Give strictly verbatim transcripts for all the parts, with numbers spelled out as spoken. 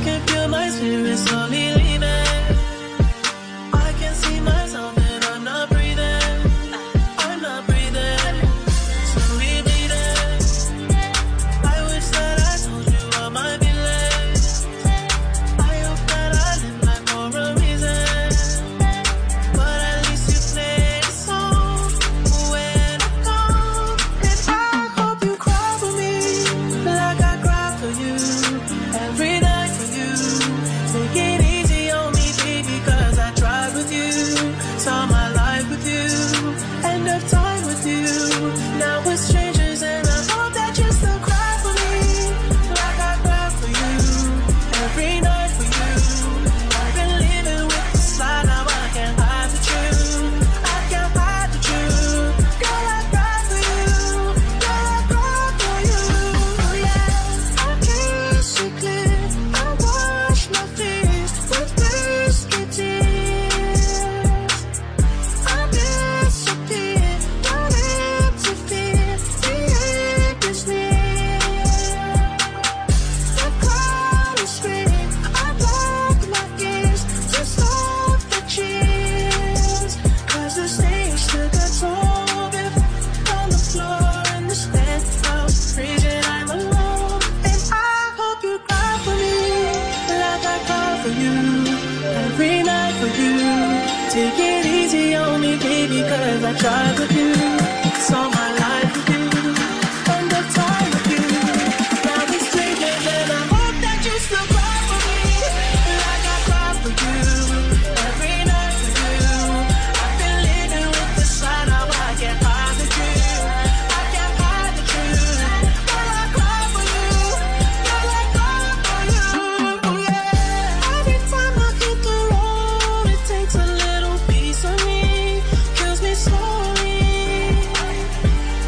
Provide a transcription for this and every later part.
can feel my spirit slowly leaving. I can see myself and I'm not breathing. I'm not breathing. Slowly bleeding. I wish that I told you all my feelings. I hope that I live life for a reason. But at least you played a song when I come. And I hope you cry for me like I cry for you. Every night for you. Take it easy on me, baby, cause I tried with you. Saw my life with you. End of time with you. Now we're strangers and I hope that you still cry for me like I cry for you. Every night for you. I've been living with this lie, now I can't hide the truth. I can't hide the truth. Girl, I cry for you. Girl, I cry for you. Oh yeah. I kiss you clear. I wash my face with whiskey tears. I disappear. Your lips are fear. The ink is near. The crowd is scream. I block my ears to stop the cheers. Cause the stage took a toll. If on the floor in this penthouse, freezing, I'm alone. And I hope you cry for me like I cry for you. Every night for you. Take it easy on me, baby, cause I tried with you. Saw my life with you. End of time with you. Now we're strangers and I hope that you still cry for me like I cry for you. Every night for you. I've been living with this lie, now I can't hide the truth. I can't hide the truth. Girl, I cry for you. Girl, I cry for you. Oh yeah. Every time I hit the road, it takes a little piece of me. Kills me slowly.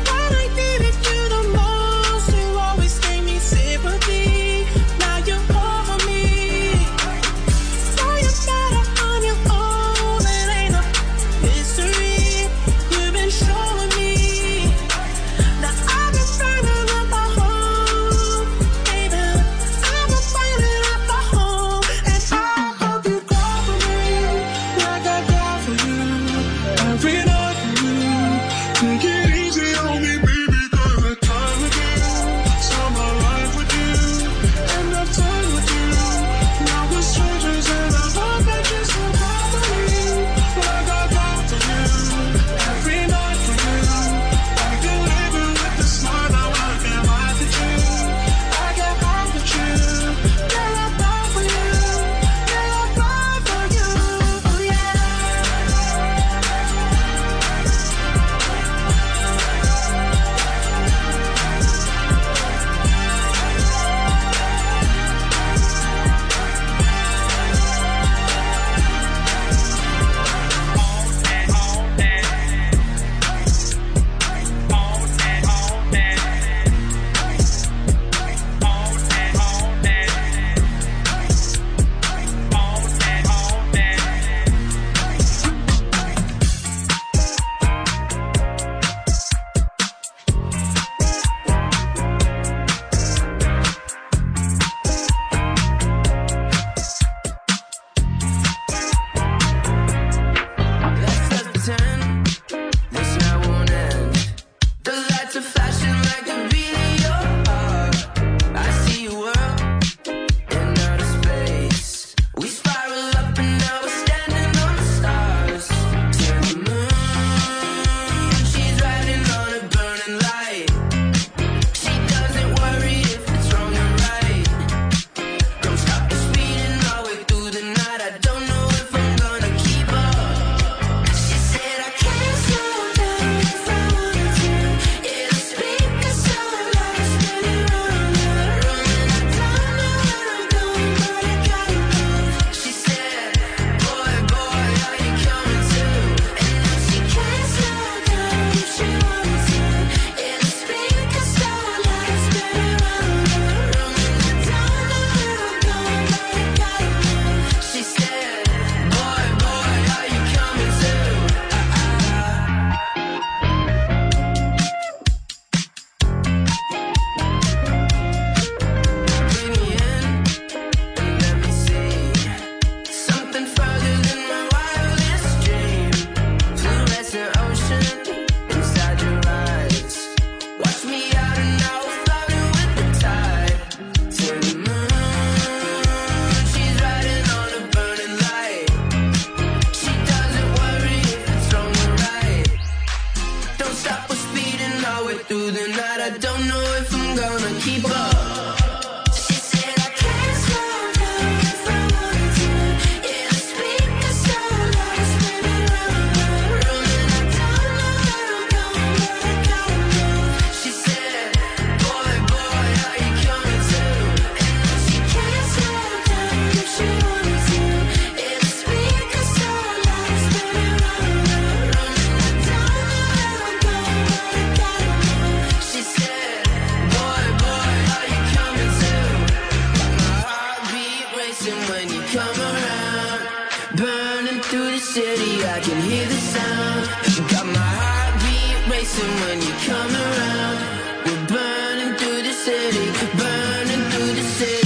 racing when you come around. Burning through the city, I can hear the sound. Got my heartbeat racing when you come around. We're burning through the city, burning through the city.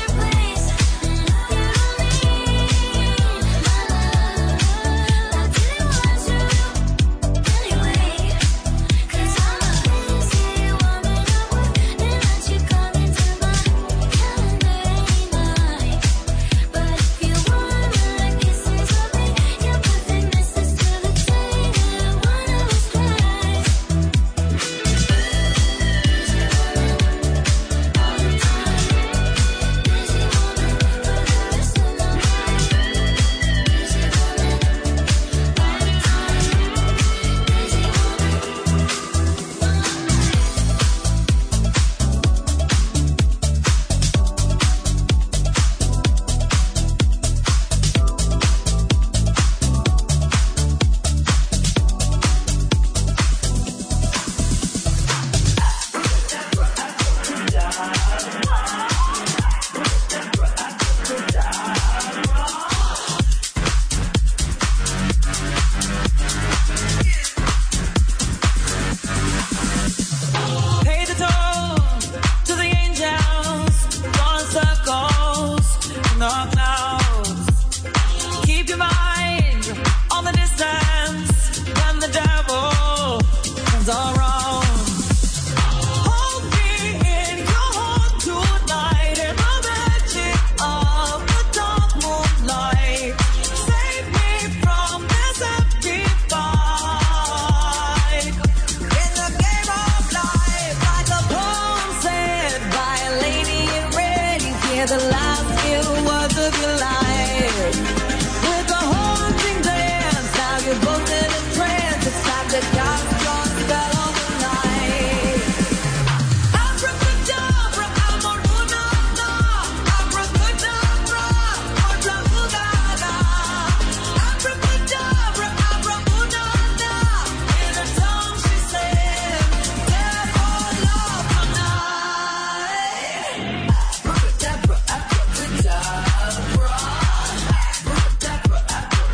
I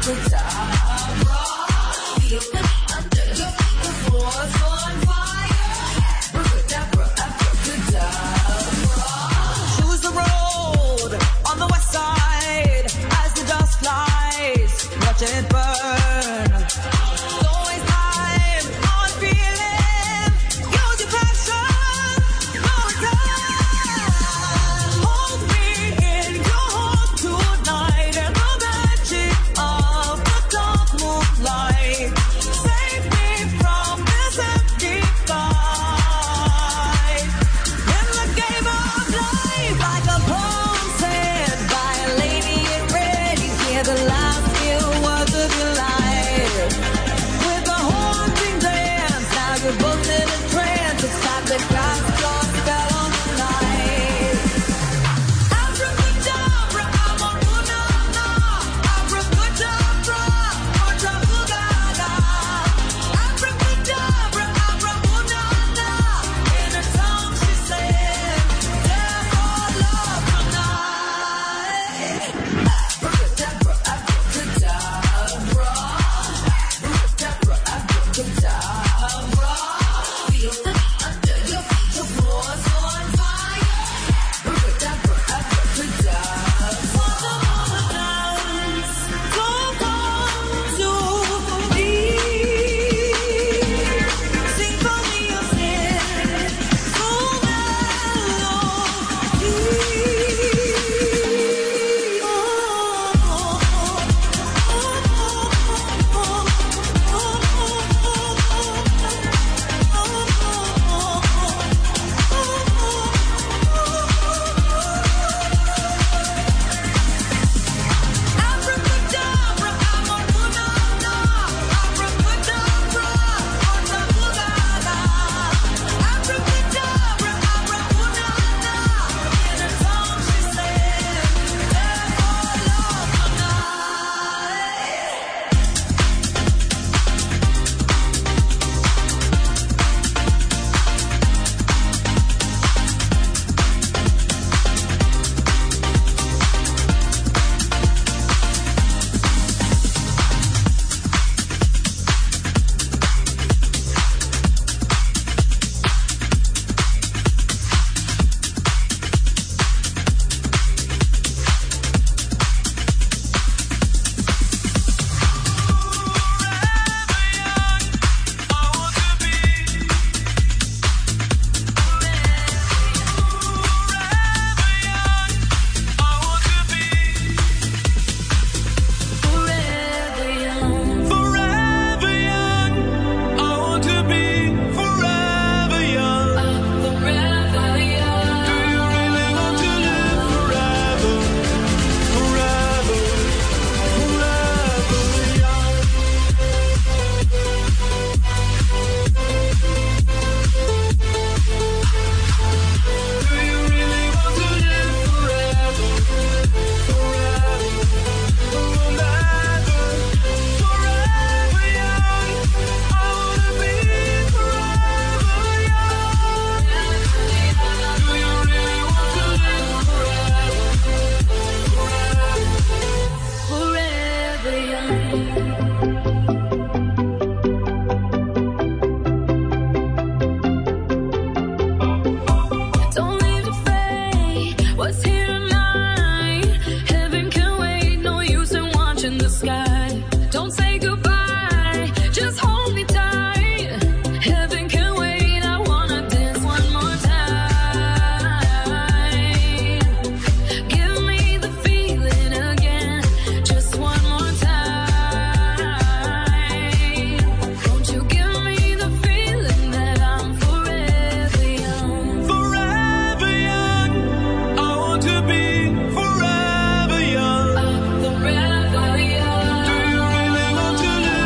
To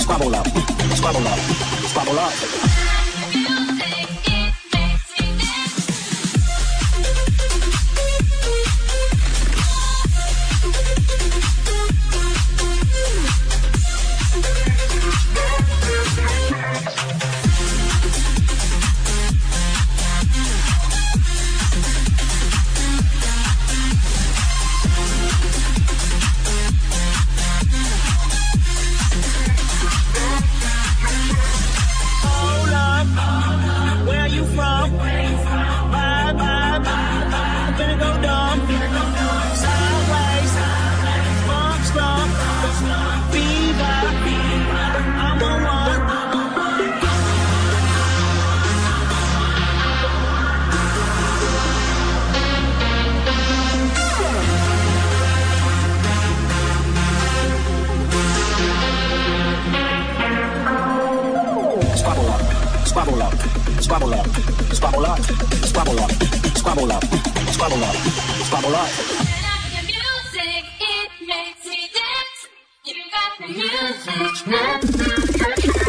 squabble up, squabble up, squabble up. Squabble up, squabble up, squabble up, squabble up, squabble up, squabble up, squabble up. Your music, it makes me dance. You got the music.